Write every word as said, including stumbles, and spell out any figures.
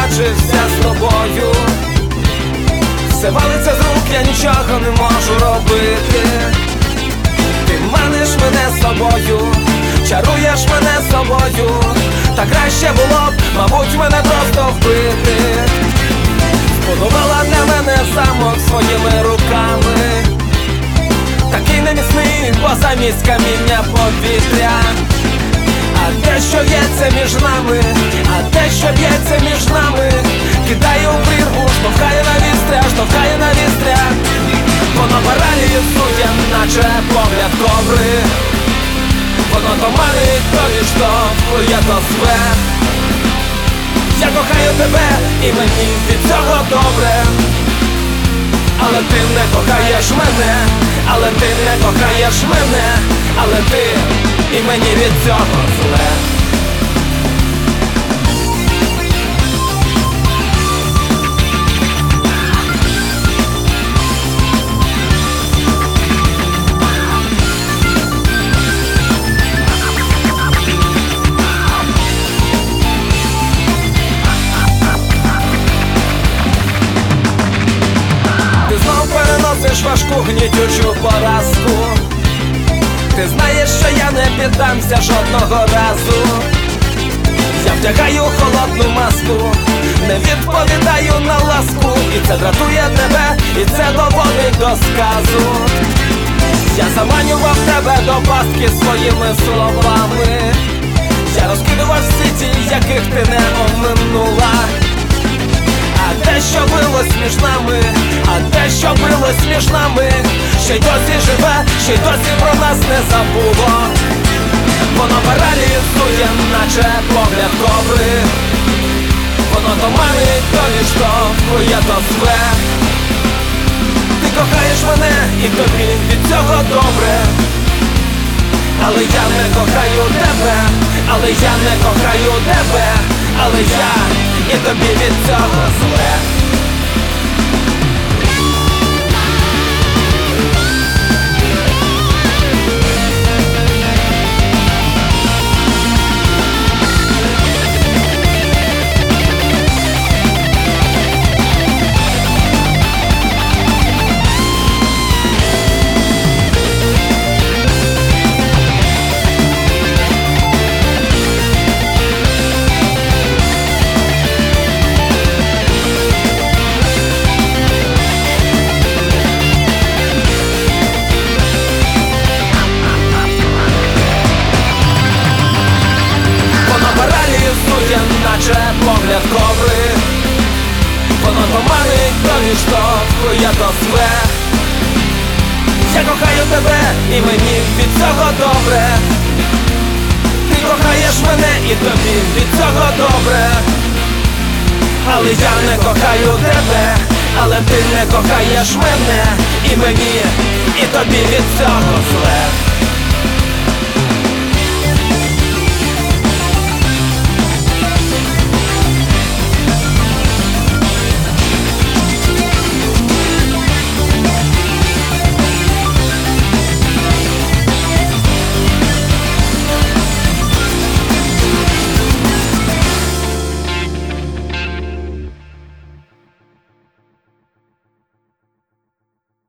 бачився з тобою. Все валиться з рук, я нічого не можу робити. Ти маниш мене собою, чаруєш мене собою. Та краще було б, мабуть, мене просто вбити. Збудувала для мене замок своїми руками, такий неміцний, бо замість каміння повітря. А те, що б'ється між нами, а те, що б'ється між нами, кидає у прірву, штовхає на вістря, штовхає на вістря. Воно паралізує, наче погляд кобри. Воно то манить, то відштовхує, то зве. Я кохаю тебе, і мені від цього добре. Але ти не кохаєш мене, але ти не кохаєш мене, але ти, і мені від цього зле. Переносиш важку гнітючу поразку. Ти знаєш, що я не піддамся жодного разу. Я вдягаю холодну маску, не відповідаю на ласку. І це дратує тебе, і це доводить до сказу. Я заманював тебе до пастки своїми словами. Я розкидував сіті, яких ти не оминула. А те, що билось між нами, а те, що билось між нами, ще й досі живе, ще й досі про нас не забуло. Воно паралізує, наче погляд кобри. Воно то манить, то відштовхує, то зве. Ти кохаєш мене, і тобі від цього добре. Але я не кохаю тебе, але я не кохаю тебе, але я, і тобі від цього зле. Наче погляд кобри. Воно то манить, то відштовхує, то зве. Я кохаю тебе, і мені від цього добре. Ти кохаєш мене, і тобі від цього добре. Але я не кохаю тебе, але ти не кохаєш мене, і мені, і тобі від цього зле.